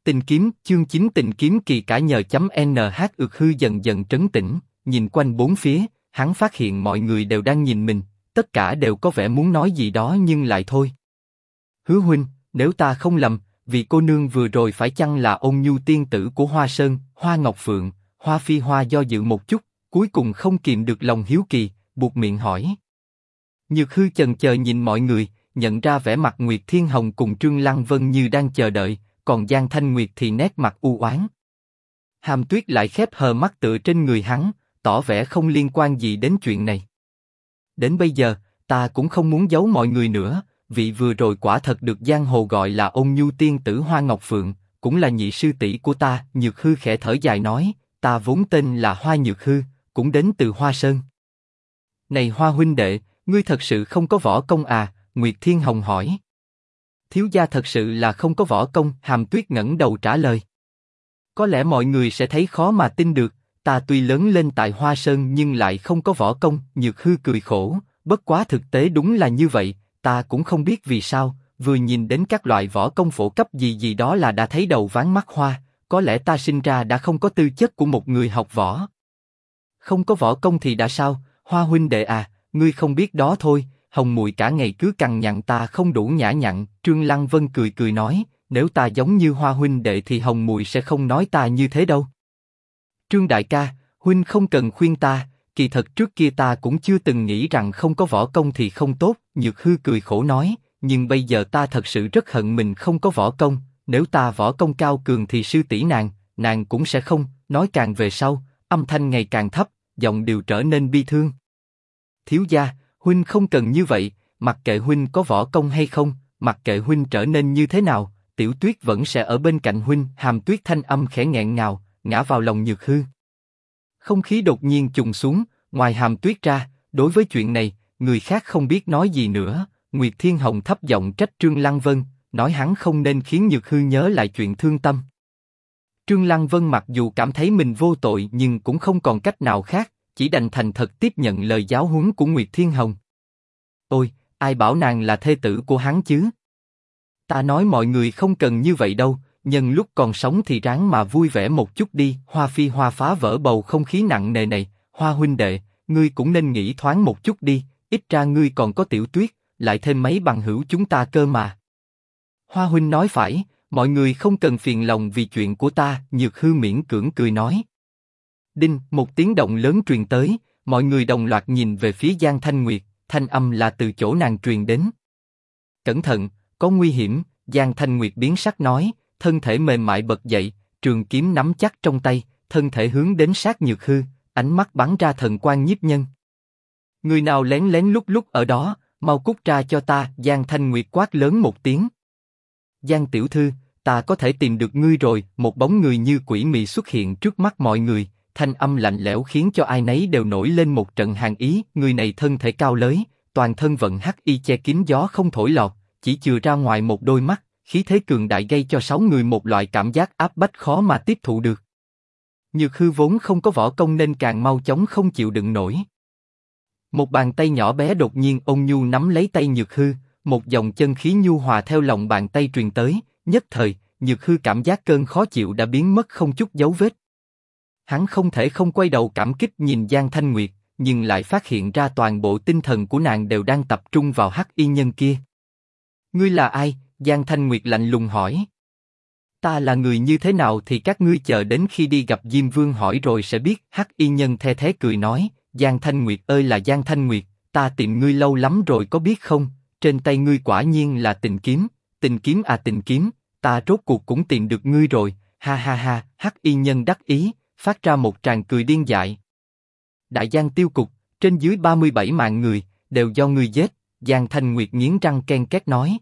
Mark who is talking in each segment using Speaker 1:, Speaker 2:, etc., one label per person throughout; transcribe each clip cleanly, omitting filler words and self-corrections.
Speaker 1: Tình kiếm, chương 9 tình kiếm kỳ cả nhờ chấm NH ược hư dần dần trấn tĩnh, nhìn quanh bốn phía, hắn phát hiện mọi người đều đang nhìn mình, tất cả đều có vẻ muốn nói gì đó nhưng lại thôi. Hứa huynh, nếu ta không lầm, vị cô nương vừa rồi phải chăng là Ôn Nhu tiên tử của Hoa Sơn, Hoa Ngọc Phượng? Hoa Phi Hoa do dự một chút, cuối cùng không kìm được lòng hiếu kỳ, buột miệng hỏi. Nhược hư chần chờ nhìn mọi người, nhận ra vẻ mặt Nguyệt Thiên Hồng cùng Trương Lăng Vân như đang chờ đợi, còn Giang Thanh Nguyệt thì nét mặt u oán. Hàm Tuyết lại khép hờ mắt tựa trên người hắn, tỏ vẻ không liên quan gì đến chuyện này. Đến bây giờ, ta cũng không muốn giấu mọi người nữa, vị vừa rồi quả thật được giang hồ gọi là Ôn Nhu tiên tử Hoa Ngọc Phượng, cũng là nhị sư tỷ của ta. Nhược hư khẽ thở dài nói, ta vốn tên là Hoa Nhược Hư, cũng đến từ Hoa Sơn. Này Hoa huynh đệ, ngươi thật sự không có võ công à? Nguyệt Thiên Hồng hỏi. Thiếu gia thật sự là không có võ công, Hàm Tuyết ngẩng đầu trả lời. Có lẽ mọi người sẽ thấy khó mà tin được, ta tuy lớn lên tại Hoa Sơn nhưng lại không có võ công. Nhược hư cười khổ, bất quá thực tế đúng là như vậy, ta cũng không biết vì sao, vừa nhìn đến các loại võ công phổ cấp gì gì đó là đã thấy đầu váng mắt hoa, có lẽ ta sinh ra đã không có tư chất của một người học võ. Không có võ công thì đã sao, Hoa huynh đệ à, ngươi không biết đó thôi. Hồng muội cả ngày cứ cằn nhằn ta không đủ nhã nhặn. Trương Lăng Vân cười cười nói, nếu ta giống như Hoa huynh đệ thì Hồng muội sẽ không nói ta như thế đâu. Trương đại ca, huynh không cần khuyên ta, kỳ thật trước kia ta cũng chưa từng nghĩ rằng không có võ công thì không tốt. Nhược hư cười khổ nói, nhưng bây giờ ta thật sự rất hận mình không có võ công, nếu ta võ công cao cường thì sư tỷ nàng cũng sẽ không. Nói càng về sau, âm thanh ngày càng thấp, giọng đều trở nên bi thương. Thiếu gia, huynh không cần như vậy, mặc kệ huynh có võ công hay không, mặc kệ huynh trở nên như thế nào, Tiểu Tuyết vẫn sẽ ở bên cạnh huynh. Hàm Tuyết thanh âm khẽ nghẹn ngào, ngã vào lòng Nhược hư. Không khí đột nhiên trùng xuống, ngoài Hàm Tuyết ra, đối với chuyện này, người khác không biết nói gì nữa. Nguyệt Thiên Hồng thấp giọng trách Trương Lăng Vân, nói hắn không nên khiến Nhược hư nhớ lại chuyện thương tâm. Trương Lăng Vân mặc dù cảm thấy mình vô tội nhưng cũng không còn cách nào khác, chỉ đành thành thật tiếp nhận lời giáo huấn của Nguyệt Thiên Hồng. Ôi, ai bảo nàng là thê tử của hắn chứ? Ta nói mọi người không cần như vậy đâu, nhân lúc còn sống thì ráng mà vui vẻ một chút đi. Hoa Phi Hoa phá vỡ bầu không khí nặng nề này, Hoa huynh đệ, ngươi cũng nên nghĩ thoáng một chút đi, ít ra ngươi còn có Tiểu Tuyết, lại thêm mấy bằng hữu chúng ta cơ mà. Hoa huynh nói phải, mọi người không cần phiền lòng vì chuyện của ta. Nhược hư miễn cưỡng cười nói. Đinh, một tiếng động lớn truyền tới, mọi người đồng loạt nhìn về phía Giang Thanh Nguyệt, thanh âm là từ chỗ nàng truyền đến. Cẩn thận, có nguy hiểm. Giang Thanh Nguyệt biến sắc nói, thân thể mềm mại bật dậy, trường kiếm nắm chắc trong tay, thân thể hướng đến sát Nhược hư, ánh mắt bắn ra thần quang nhiếp nhân. Người nào lén lén lút lút ở đó, mau cút ra cho ta. Giang Thanh Nguyệt quát lớn một tiếng. Giang tiểu thư, ta có thể tìm được ngươi rồi. Một bóng người như quỷ mị xuất hiện trước mắt mọi người, thanh âm lạnh lẽo khiến cho ai nấy đều nổi lên một trận hàn ý. Người này thân thể cao lớn, toàn thân vận hắc y che kín gió không thổi lọt, chỉ chừa ra ngoài một đôi mắt, khí thế cường đại gây cho 6 người một loại cảm giác áp bách khó mà tiếp thụ được. Nhược hư vốn không có võ công nên càng mau chóng không chịu đựng nổi. Một bàn tay nhỏ bé đột nhiên ôn nhu nắm lấy tay Nhược hư, một dòng chân khí nhu hòa theo lòng bàn tay truyền tới, nhất thời, Nhược hư cảm giác cơn khó chịu đã biến mất không chút dấu vết. Hắn không thể không quay đầu cảm kích nhìn Giang Thanh Nguyệt, nhưng lại phát hiện ra toàn bộ tinh thần của nàng đều đang tập trung vào hắc y nhân kia. Ngươi là ai? Giang Thanh Nguyệt lạnh lùng hỏi. Ta là người như thế nào thì các ngươi chờ đến khi đi gặp Diêm Vương hỏi rồi sẽ biết. Hắc y nhân the thé cười nói, Giang Thanh Nguyệt ơi là Giang Thanh Nguyệt, ta tìm ngươi lâu lắm rồi có biết không? Trên tay ngươi quả nhiên là tình kiếm à tình kiếm, ta rốt cuộc cũng tìm được ngươi rồi, ha ha ha. Hắc y nhân đắc ý, phát ra một tràng cười điên dại. Đại Giang tiêu cục, trên dưới 37 mạng người, đều do ngươi giết. Giang Thanh Nguyệt nghiến răng ken két nói.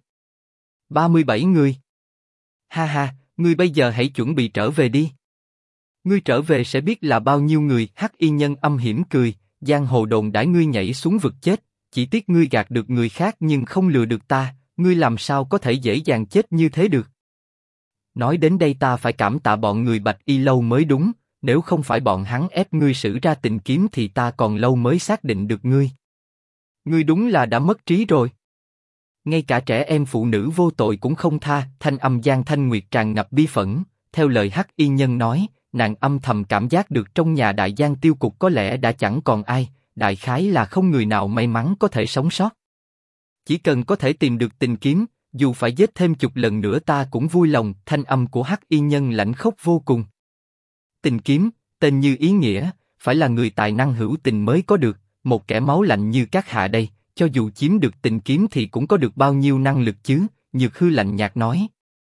Speaker 1: 37 người? Ha ha, ngươi bây giờ hãy chuẩn bị trở về đi. Ngươi trở về sẽ biết là bao nhiêu người. Hắc y nhân âm hiểm cười, giang hồ đồn đãi ngươi nhảy xuống vực chết, chỉ tiếc ngươi gạt được người khác nhưng không lừa được ta, ngươi làm sao có thể dễ dàng chết như thế được. Nói đến đây ta phải cảm tạ bọn người Bạch Y lâu mới đúng, nếu không phải bọn hắn ép ngươi sử ra tình kiếm thì ta còn lâu mới xác định được ngươi. Ngươi đúng là đã mất trí rồi. Ngay cả trẻ em phụ nữ vô tội cũng không tha. Thanh âm Giang Thanh Nguyệt tràn ngập bi phẫn. Theo lời Hắc Y Nhân nói, nàng âm thầm cảm giác được trong nhà đại giang tiêu cục có lẽ đã chẳng còn ai, đại khái là không người nào may mắn có thể sống sót. Chỉ cần có thể tìm được tình kiếm, dù phải giết thêm chục lần nữa ta cũng vui lòng. Thanh âm của Hắc Y Nhân lãnh khốc vô cùng. Tình kiếm, tên như ý nghĩa, phải là người tài năng hữu tình mới có được. Một kẻ máu lạnh như các hạ đây, cho dù chiếm được tình kiếm thì cũng có được bao nhiêu năng lực chứ? Nhược Hư lạnh nhạt nói.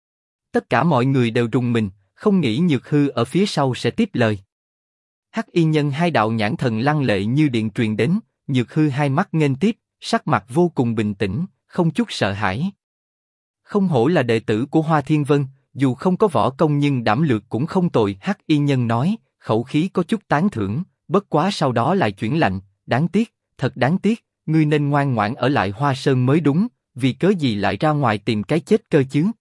Speaker 1: Tất cả mọi người đều rùng mình, không nghĩ Nhược Hư ở phía sau sẽ tiếp lời. Hắc Y Nhân hai đạo nhãn thần lăng lệ như điện truyền đến, Nhược Hư hai mắt nghênh tiếp, sắc mặt vô cùng bình tĩnh, không chút sợ hãi. Không hổ là đệ tử của Hoa Thiên Vân, dù không có võ công nhưng đảm lược cũng không tồi. Hắc Y Nhân nói, khẩu khí có chút tán thưởng, bất quá sau đó lại chuyển lạnh, đáng tiếc, thật đáng tiếc, ngươi nên ngoan ngoãn ở lại Hoa Sơn mới đúng, vì cớ gì lại ra ngoài tìm cái chết cơ chứ?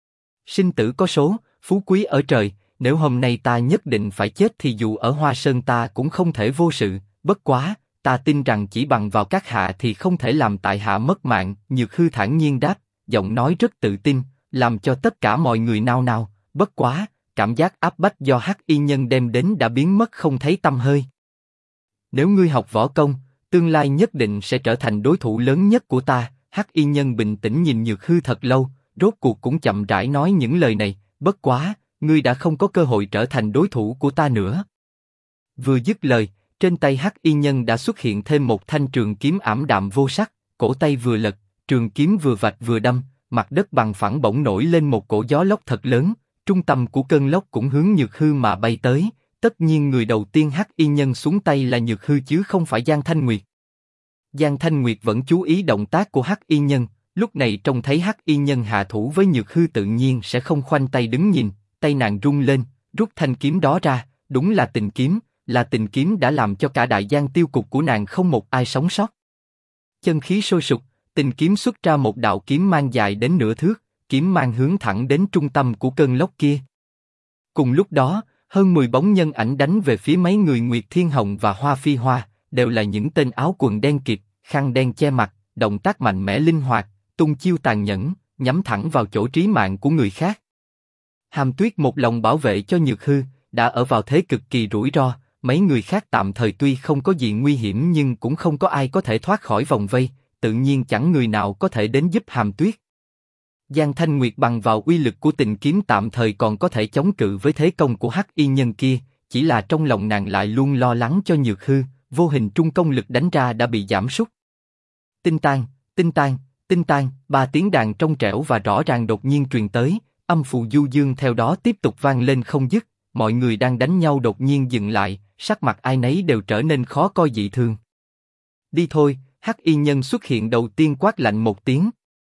Speaker 1: Sinh tử có số, phú quý ở trời, nếu hôm nay ta nhất định phải chết thì dù ở Hoa Sơn ta cũng không thể vô sự, bất quá, ta tin rằng chỉ bằng vào các hạ thì không thể làm tại hạ mất mạng. Nhược Hư thản nhiên đáp, giọng nói rất tự tin, làm cho tất cả mọi người nao nao. Bất quá, cảm giác áp bách do Hắc Y Nhân đem đến đã biến mất không thấy tăm hơi. Nếu ngươi học võ công, tương lai nhất định sẽ trở thành đối thủ lớn nhất của ta. Hắc Y Nhân bình tĩnh nhìn Nhược Hư thật lâu, rốt cuộc cũng chậm rãi nói những lời này. Bất quá, ngươi đã không có cơ hội trở thành đối thủ của ta nữa. Vừa dứt lời, trên tay Hắc Y Nhân đã xuất hiện thêm một thanh trường kiếm ảm đạm vô sắc, cổ tay vừa lật, trường kiếm vừa vạch vừa đâm, mặt đất bằng phẳng bỗng nổi lên một cổ gió lốc thật lớn, trung tâm của cơn lốc cũng hướng Nhược Hư mà bay tới. Tất nhiên người đầu tiên Hắc Y Nhân xuống tay là Nhược Hư chứ không phải Giang Thanh Nguyệt. Giang Thanh Nguyệt vẫn chú ý động tác của Hắc Y Nhân, lúc này trông thấy Hắc Y Nhân hạ thủ với Nhược Hư tự nhiên sẽ không khoanh tay đứng nhìn, tay nàng rung lên, rút thanh kiếm đó ra, đúng là tình kiếm đã làm cho cả đại giang tiêu cục của nàng không một ai sống sót. Chân khí sôi sục, tình kiếm xuất ra một đạo kiếm mang dài đến nửa thước, kiếm mang hướng thẳng đến trung tâm của cơn lốc kia. Cùng lúc đó, hơn 10 bóng nhân ảnh đánh về phía mấy người Nguyệt Thiên Hồng và Hoa Phi Hoa, đều là những tên áo quần đen kịt, khăn đen che mặt, động tác mạnh mẽ linh hoạt, tung chiêu tàn nhẫn, nhắm thẳng vào chỗ trí mạng của người khác. Hàm Tuyết một lòng bảo vệ cho Nhược Hư, đã ở vào thế cực kỳ rủi ro, mấy người khác tạm thời tuy không có gì nguy hiểm nhưng cũng không có ai có thể thoát khỏi vòng vây, tự nhiên chẳng người nào có thể đến giúp Hàm Tuyết. Giang Thanh Nguyệt bằng vào uy lực của tình kiếm tạm thời còn có thể chống cự với thế công của Hắc Y Nhân kia, chỉ là trong lòng nàng lại luôn lo lắng cho Nhược Hư, vô hình trung công lực đánh ra đã bị giảm sút. Tinh tang, tinh tang, tinh tang, ba tiếng đàn trong trẻo và rõ ràng đột nhiên truyền tới, âm phù du dương theo đó tiếp tục vang lên không dứt, mọi người đang đánh nhau đột nhiên dừng lại, sắc mặt ai nấy đều trở nên khó coi dị thường. Đi thôi, Hắc Y Nhân xuất hiện đầu tiên quát lạnh một tiếng.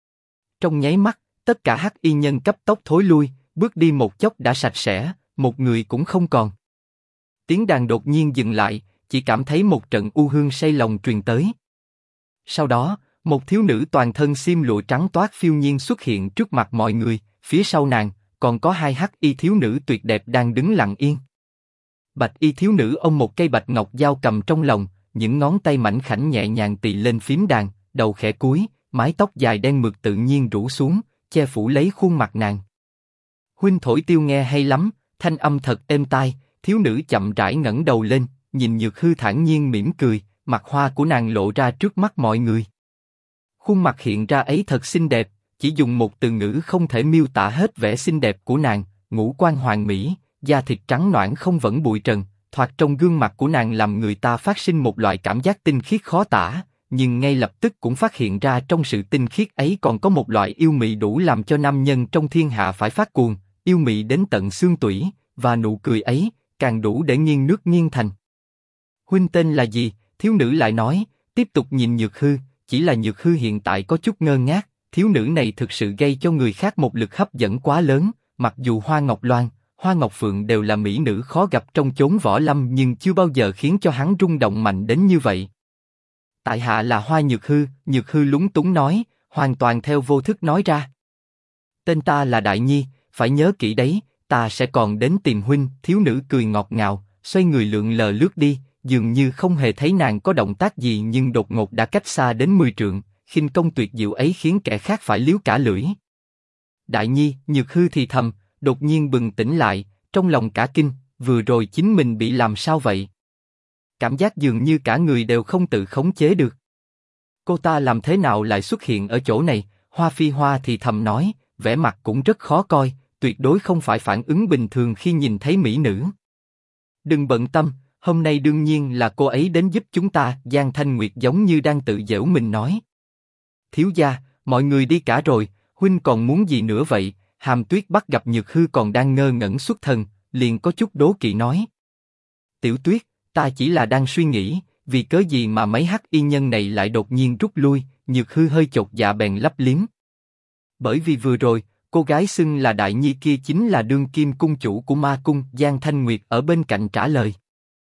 Speaker 1: Trong nháy mắt, tất cả Hắc Y Nhân cấp tốc thối lui, bước đi một chốc đã sạch sẽ, một người cũng không còn. Tiếng đàn đột nhiên dừng lại, chỉ cảm thấy một trận u hương say lòng truyền tới. Sau đó, một thiếu nữ toàn thân xiêm lụa trắng toát phiêu nhiên xuất hiện trước mặt mọi người, phía sau nàng, còn có hai Hắc Y thiếu nữ tuyệt đẹp đang đứng lặng yên. Bạch Y thiếu nữ ôm một cây bạch ngọc dao cầm trong lòng, những ngón tay mảnh khảnh nhẹ nhàng tì lên phím đàn, đầu khẽ cúi, mái tóc dài đen mượt tự nhiên rủ xuống, che phủ lấy khuôn mặt nàng. Huynh thổi tiêu nghe hay lắm, thanh âm thật êm tai. Thiếu nữ chậm rãi ngẩng đầu lên, nhìn Nhược Hư thản nhiên mỉm cười, mặt hoa của nàng lộ ra trước mắt mọi người. Khuôn mặt hiện ra ấy thật xinh đẹp, chỉ dùng một từ ngữ không thể miêu tả hết vẻ xinh đẹp của nàng, ngũ quan hoàn mỹ, da thịt trắng nõn không vẫn bụi trần, thoạt trong gương mặt của nàng làm người ta phát sinh một loại cảm giác tinh khiết khó tả, nhưng ngay lập tức cũng phát hiện ra trong sự tinh khiết ấy còn có một loại yêu mị đủ làm cho nam nhân trong thiên hạ phải phát cuồng, yêu mị đến tận xương tủy, và nụ cười ấy càng đủ để nghiêng nước nghiêng thành. Huynh tên là gì? Thiếu nữ lại nói, tiếp tục nhìn Nhược Hư, chỉ là Nhược Hư hiện tại có chút ngơ ngác, thiếu nữ này thực sự gây cho người khác một lực hấp dẫn quá lớn, mặc dù Hoa Ngọc Loan, Hoa Ngọc Phượng đều là mỹ nữ khó gặp trong chốn võ lâm nhưng chưa bao giờ khiến cho hắn rung động mạnh đến như vậy. Tại hạ là Hoa Nhược Hư lúng túng nói, hoàn toàn theo vô thức nói ra. Tên ta là Đại Nhi, phải nhớ kỹ đấy, ta sẽ còn đến tìm huynh. Thiếu nữ cười ngọt ngào, xoay người lượn lờ lướt đi, dường như không hề thấy nàng có động tác gì nhưng đột ngột đã cách xa đến 10 trượng, khinh công tuyệt diệu ấy khiến kẻ khác phải liếu cả lưỡi. Đại nhi, Nhược Hư thì thầm, đột nhiên bừng tỉnh lại, trong lòng cả kinh, vừa rồi chính mình bị làm sao vậy? Cảm giác dường như cả người đều không tự khống chế được. Cô ta làm thế nào lại xuất hiện ở chỗ này? Hoa Phi Hoa thì thầm nói, vẻ mặt cũng rất khó coi, tuyệt đối không phải phản ứng bình thường khi nhìn thấy mỹ nữ. Đừng bận tâm, hôm nay đương nhiên là cô ấy đến giúp chúng ta. Giang Thanh Nguyệt giống như đang tự giễu mình nói. Thiếu gia, mọi người đi cả rồi, huynh còn muốn gì nữa vậy? Hàm Tuyết bắt gặp Nhược Hư còn đang ngơ ngẩn xuất thần, liền có chút đố kỵ nói. Tiểu Tuyết, ta chỉ là đang suy nghĩ, vì cớ gì mà mấy hắc y nhân này lại đột nhiên rút lui? Nhược Hư hơi chột dạ bèn lấp liếm. Bởi vì vừa rồi, cô gái xưng là Đại Nhi kia chính là đương kim cung chủ của Ma Cung. Giang Thanh Nguyệt ở bên cạnh trả lời.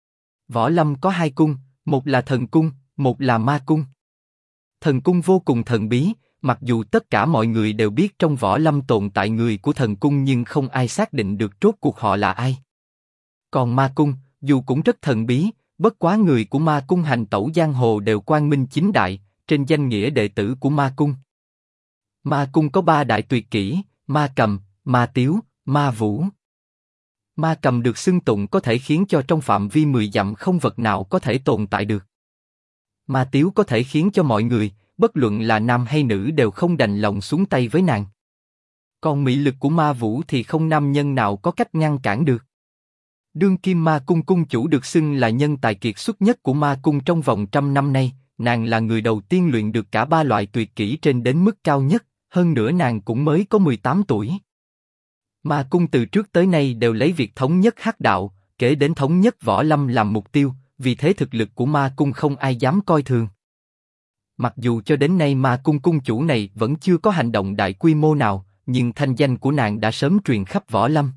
Speaker 1: Võ Lâm có hai cung, một là thần cung, một là Ma Cung. Thần cung vô cùng thần bí, mặc dù tất cả mọi người đều biết trong Võ Lâm tồn tại người của thần cung nhưng không ai xác định được rốt cuộc họ là ai. Còn Ma Cung, dù cũng rất thần bí, bất quá người của Ma Cung hành tẩu giang hồ đều quang minh chính đại, trên danh nghĩa đệ tử của Ma Cung. Ma Cung có ba đại tuyệt kỹ: Ma Cầm, Ma Tiếu, Ma Vũ. Ma Cầm được xưng tụng có thể khiến cho trong phạm vi 10 dặm không vật nào có thể tồn tại được. Ma Tiếu có thể khiến cho mọi người, bất luận là nam hay nữ đều không đành lòng xuống tay với nàng. Còn mỹ lực của Ma Vũ thì không nam nhân nào có cách ngăn cản được. Đương kim Ma Cung cung chủ được xưng là nhân tài kiệt xuất nhất của Ma Cung trong vòng 100 năm nay, nàng là người đầu tiên luyện được cả ba loại tuyệt kỹ trên đến mức cao nhất, hơn nữa nàng cũng mới có 18 tuổi. Ma Cung từ trước tới nay đều lấy việc thống nhất hắc đạo, kể đến thống nhất Võ Lâm làm mục tiêu, vì thế thực lực của Ma Cung không ai dám coi thường. Mặc dù cho đến nay Ma Cung cung chủ này vẫn chưa có hành động đại quy mô nào, nhưng thanh danh của nàng đã sớm truyền khắp Võ Lâm.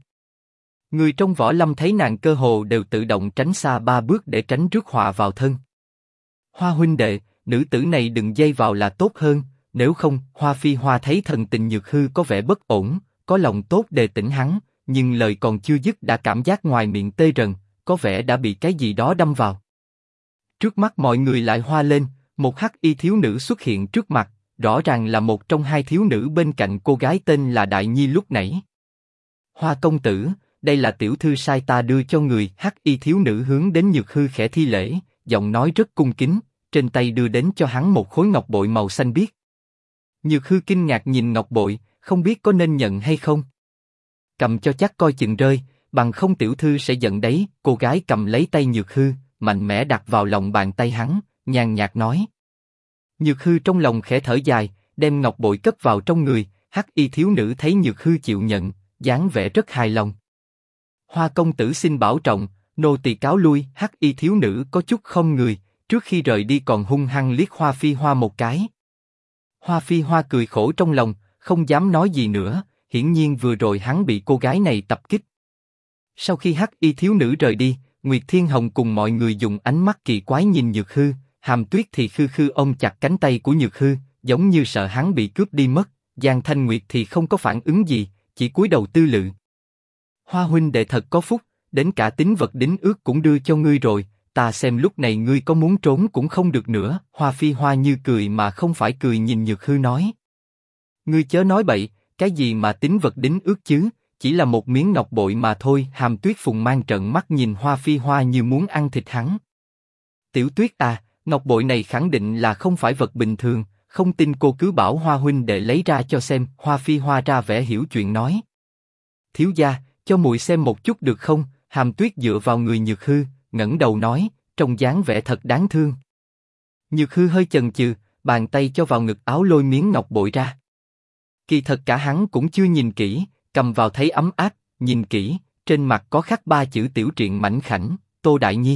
Speaker 1: Người trong Võ Lâm thấy nàng cơ hồ đều tự động tránh xa 3 bước để tránh rước họa vào thân. Hoa huynh đệ, nữ tử này đừng dây vào là tốt hơn, nếu không. Hoa Phi Hoa thấy thần tình Nhược Hư có vẻ bất ổn, có lòng tốt đề tỉnh hắn, nhưng lời còn chưa dứt đã cảm giác ngoài miệng tê rần, có vẻ đã bị cái gì đó đâm vào. Trước mắt mọi người lại hoa lên, một hắc y thiếu nữ xuất hiện trước mặt, rõ ràng là một trong hai thiếu nữ bên cạnh cô gái tên là Đại Nhi lúc nãy. Hoa công tử, đây là tiểu thư sai ta đưa cho người. Hắc y thiếu nữ hướng đến Nhược Hư khẽ thi lễ, giọng nói rất cung kính, trên tay đưa đến cho hắn một khối ngọc bội màu xanh biếc. Nhược Hư kinh ngạc nhìn ngọc bội, không biết có nên nhận hay không. Cầm cho chắc coi chừng rơi, bằng không tiểu thư sẽ giận đấy. Cô gái cầm lấy tay Nhược Hư, mạnh mẽ đặt vào lòng bàn tay hắn, nhàn nhạt nói. Nhược Hư trong lòng khẽ thở dài, đem ngọc bội cất vào trong người. Hắc y thiếu nữ thấy Nhược Hư chịu nhận, dáng vẻ rất hài lòng. Hoa công tử xin bảo trọng, nô tỳ cáo lui. Hắc y thiếu nữ có chút không người, trước khi rời đi còn hung hăng liếc Hoa Phi Hoa một cái. Hoa Phi Hoa cười khổ trong lòng, không dám nói gì nữa, hiển nhiên vừa rồi hắn bị cô gái này tập kích. Sau khi hắc y thiếu nữ rời đi, Nguyệt Thiên Hồng cùng mọi người dùng ánh mắt kỳ quái nhìn Nhược Hư, Hàm Tuyết thì khư khư ôm chặt cánh tay của Nhược Hư, giống như sợ hắn bị cướp đi mất. Giang Thanh Nguyệt thì không có phản ứng gì, chỉ cúi đầu tư lự. Hoa huynh đệ thật có phúc, đến cả tín vật đính ước cũng đưa cho ngươi rồi, ta xem lúc này ngươi có muốn trốn cũng không được nữa. Hoa Phi Hoa như cười mà không phải cười nhìn Nhược Hư nói. Ngươi chớ nói bậy, cái gì mà tín vật đính ước chứ, chỉ là một miếng ngọc bội mà thôi. Hàm Tuyết Phùng mang trợn mắt nhìn Hoa Phi Hoa như muốn ăn thịt hắn. Tiểu Tuyết à, ngọc bội này khẳng định là không phải vật bình thường, không tin cô cứ bảo Hoa huynh đệ lấy ra cho xem. Hoa Phi Hoa ra vẻ hiểu chuyện nói. Thiếu gia, cho muội xem một chút được không? Hàm Tuyết dựa vào người Nhược Hư, ngẩng đầu nói, trông dáng vẻ thật đáng thương. Nhược Hư hơi chần chừ, bàn tay cho vào ngực áo lôi miếng ngọc bội ra. Kỳ thật cả hắn cũng chưa nhìn kỹ, cầm vào thấy ấm áp, nhìn kỹ, trên mặt có khắc 3 chữ tiểu truyện mảnh khảnh, Tô Đại Nhi.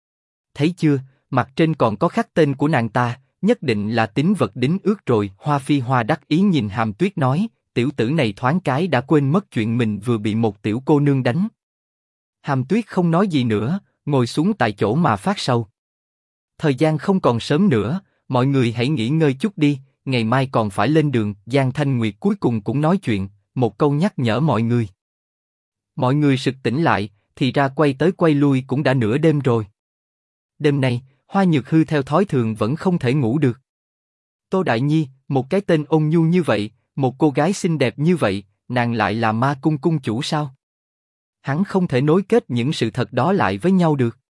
Speaker 1: Thấy chưa, mặt trên còn có khắc tên của nàng ta, nhất định là tín vật đính ước rồi. Hoa Phi Hoa đắc ý nhìn Hàm Tuyết nói, tiểu tử này thoáng cái đã quên mất chuyện mình vừa bị một tiểu cô nương đánh. Hàm Tuyết không nói gì nữa, ngồi xuống tại chỗ mà phát sầu. Thời gian không còn sớm nữa, mọi người hãy nghỉ ngơi chút đi, ngày mai còn phải lên đường. Giang Thanh Nguyệt cuối cùng cũng nói chuyện, một câu nhắc nhở mọi người. Mọi người sực tỉnh lại, thì ra quay tới quay lui cũng đã nửa đêm rồi. Đêm nay, Hoa Nhược Hư theo thói thường vẫn không thể ngủ được. Tô Đại Nhi, một cái tên ôn nhu như vậy, một cô gái xinh đẹp như vậy, nàng lại là Ma Cung cung chủ sao? Hắn không thể nối kết những sự thật đó lại với nhau được.